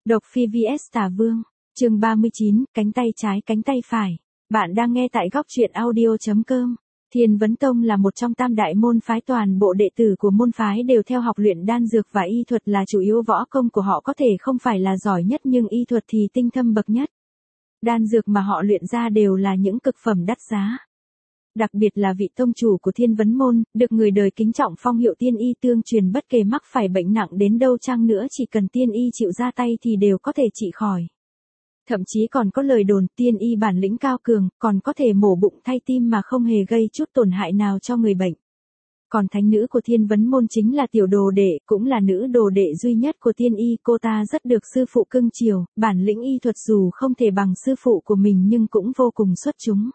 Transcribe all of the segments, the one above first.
Độc Phi vs Tả Vương, chương 39, cánh tay trái cánh tay phải. Bạn đang nghe tại góc truyện audio.com. Thiên Vấn Tông là một trong tam đại môn phái, toàn bộ đệ tử của môn phái đều theo học luyện đan dược và y thuật là chủ yếu, võ công của họ có thể không phải là giỏi nhất nhưng y thuật thì tinh thâm bậc nhất. Đan dược mà họ luyện ra đều là những cực phẩm đắt giá. Đặc biệt là vị tông chủ của Thiên Vấn môn, được người đời kính trọng phong hiệu tiên y tương truyền, bất kể mắc phải bệnh nặng đến đâu chăng nữa chỉ cần tiên y chịu ra tay thì đều có thể trị khỏi. Thậm chí còn có lời đồn tiên y bản lĩnh cao cường, còn có thể mổ bụng thay tim mà không hề gây chút tổn hại nào cho người bệnh. Còn thánh nữ của Thiên Vấn môn chính là tiểu đồ đệ, cũng là nữ đồ đệ duy nhất của tiên y, cô ta rất được sư phụ cưng chiều, bản lĩnh y thuật dù không thể bằng sư phụ của mình nhưng cũng vô cùng xuất chúng.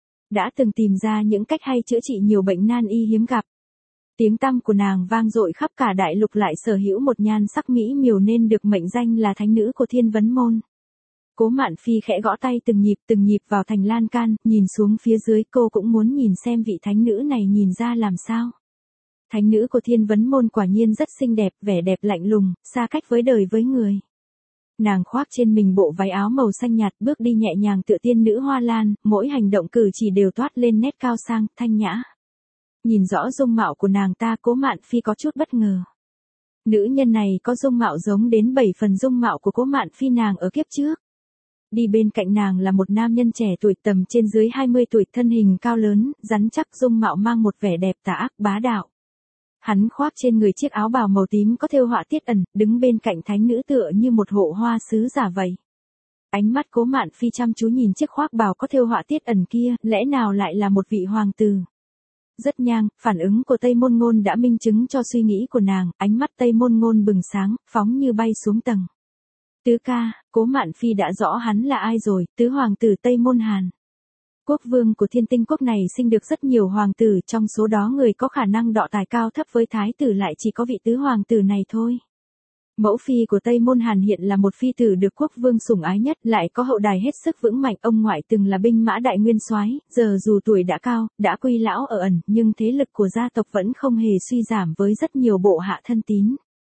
Đã từng tìm ra những cách hay chữa trị nhiều bệnh nan y hiếm gặp. Tiếng tăm của nàng vang dội khắp cả đại lục, lại sở hữu một nhan sắc mỹ miều nên được mệnh danh là thánh nữ của Thiên Vấn môn. Cố Mạn Phi khẽ gõ tay từng nhịp vào thành lan can, nhìn xuống phía dưới, cô cũng muốn nhìn xem vị thánh nữ này nhìn ra làm sao. Thánh nữ của Thiên Vấn môn quả nhiên rất xinh đẹp, vẻ đẹp lạnh lùng, xa cách với đời với người. Nàng khoác trên mình bộ váy áo màu xanh nhạt, bước đi nhẹ nhàng tựa tiên nữ hoa lan, mỗi hành động cử chỉ đều toát lên nét cao sang, thanh nhã. Nhìn rõ dung mạo của nàng ta, Cố Mạn Phi có chút bất ngờ. Nữ nhân này có dung mạo giống đến 7 phần dung mạo của Cố Mạn Phi nàng ở kiếp trước. Đi bên cạnh nàng là một nam nhân trẻ tuổi tầm trên dưới 20 tuổi, thân hình cao lớn, rắn chắc, dung mạo mang một vẻ đẹp tà ác bá đạo. Hắn khoác trên người chiếc áo bào màu tím có thêu họa tiết ẩn, đứng bên cạnh thánh nữ tựa như một hộ hoa sứ giả vậy. Ánh mắt Cố Mạn Phi chăm chú nhìn chiếc khoác bào có thêu họa tiết ẩn kia, lẽ nào lại là một vị hoàng tử? Rất nhanh, phản ứng của Tây Môn Ngôn đã minh chứng cho suy nghĩ của nàng, ánh mắt Tây Môn Ngôn bừng sáng, phóng như bay xuống tầng. Tứ ca, Cố Mạn Phi đã rõ hắn là ai rồi, tứ hoàng tử Tây Môn Hàn. Quốc vương của Thiên Tinh quốc này sinh được rất nhiều hoàng tử, trong số đó người có khả năng đọ tài cao thấp với thái tử lại chỉ có vị tứ hoàng tử này thôi. Mẫu phi của Tây Môn Hàn hiện là một phi tử được quốc vương sủng ái nhất, lại có hậu đài hết sức vững mạnh, ông ngoại từng là binh mã đại nguyên soái, giờ dù tuổi đã cao, đã quy lão ở ẩn, nhưng thế lực của gia tộc vẫn không hề suy giảm với rất nhiều bộ hạ thân tín.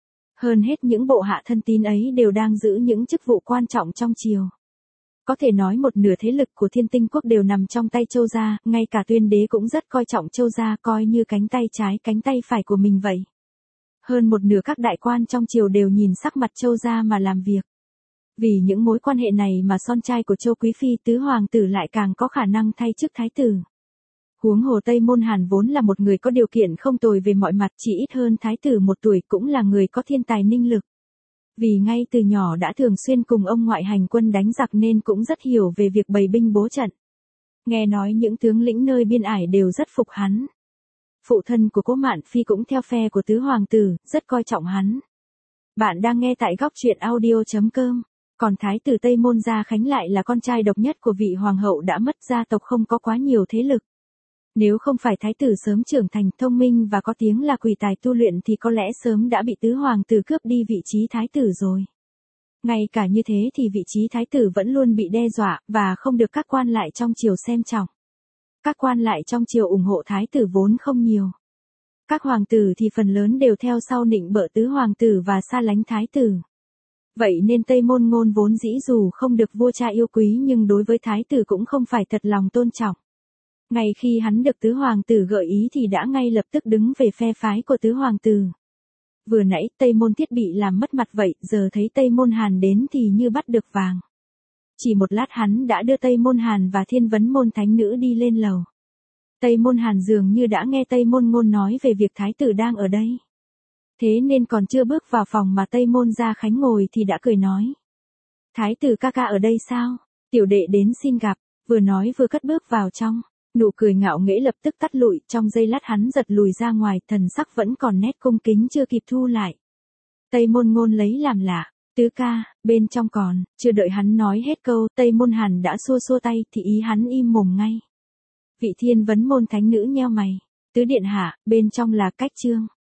Hơn hết những bộ hạ thân tín ấy đều đang giữ những chức vụ quan trọng trong triều. Có thể nói một nửa thế lực của Thiên Tinh quốc đều nằm trong tay Châu gia, ngay cả Tuyên đế cũng rất coi trọng Châu gia, coi như cánh tay trái cánh tay phải của mình vậy. Hơn một nửa các đại quan trong triều đều nhìn sắc mặt Châu gia mà làm việc. Vì những mối quan hệ này mà son trai của Châu quý phi tứ hoàng tử lại càng có khả năng thay chức thái tử. Huống hồ Tây Môn Hàn vốn là một người có điều kiện không tồi về mọi mặt, chỉ ít hơn thái tử một tuổi, cũng là người có thiên tài ninh lực. Vì ngay từ nhỏ đã thường xuyên cùng ông ngoại hành quân đánh giặc nên cũng rất hiểu về việc bày binh bố trận. Nghe nói những tướng lĩnh nơi biên ải đều rất phục hắn. Phụ thân của Cố Mạn Phi cũng theo phe của tứ hoàng tử, rất coi trọng hắn. Bạn đang nghe tại góc truyện audio.com. Còn thái tử Tây Môn Gia Khánh lại là con trai độc nhất của vị hoàng hậu đã mất, gia tộc không có quá nhiều thế lực. Nếu không phải thái tử sớm trưởng thành, thông minh và có tiếng là quỷ tài tu luyện thì có lẽ sớm đã bị tứ hoàng tử cướp đi vị trí thái tử rồi. Ngay cả như thế thì vị trí thái tử vẫn luôn bị đe dọa, và không được các quan lại trong triều xem trọng. Các quan lại trong triều ủng hộ thái tử vốn không nhiều. Các hoàng tử thì phần lớn đều theo sau nịnh bợ tứ hoàng tử và xa lánh thái tử. Vậy nên Tây Môn Ngôn vốn dĩ dù không được vua cha yêu quý nhưng đối với thái tử cũng không phải thật lòng tôn trọng. Ngay khi hắn được tứ hoàng tử gợi ý thì đã ngay lập tức đứng về phe phái của tứ hoàng tử. Vừa nãy Tây Môn Thiết bị làm mất mặt vậy, giờ thấy Tây Môn Hàn đến thì như bắt được vàng. Chỉ một lát hắn đã đưa Tây Môn Hàn và Thiên Vấn môn thánh nữ đi lên lầu. Tây Môn Hàn dường như đã nghe Tây Môn Ngôn nói về việc thái tử đang ở đây. Thế nên còn chưa bước vào phòng mà Tây Môn Gia Khánh ngồi thì đã cười nói. Thái tử ca ca ở đây sao? Tiểu đệ đến xin gặp, vừa nói vừa cất bước vào trong. Nụ cười ngạo nghễ lập tức tắt lụi, trong giây lát hắn giật lùi ra ngoài, thần sắc vẫn còn nét cung kính chưa kịp thu lại. Tây Môn Ngôn lấy làm lạ, tứ ca, bên trong còn, chưa đợi hắn nói hết câu, Tây Môn Hàn đã xua xua tay, thì ý hắn im mồm ngay. Vị Thiên Vấn môn thánh nữ nheo mày, tứ điện hạ, bên trong là Cách Trương.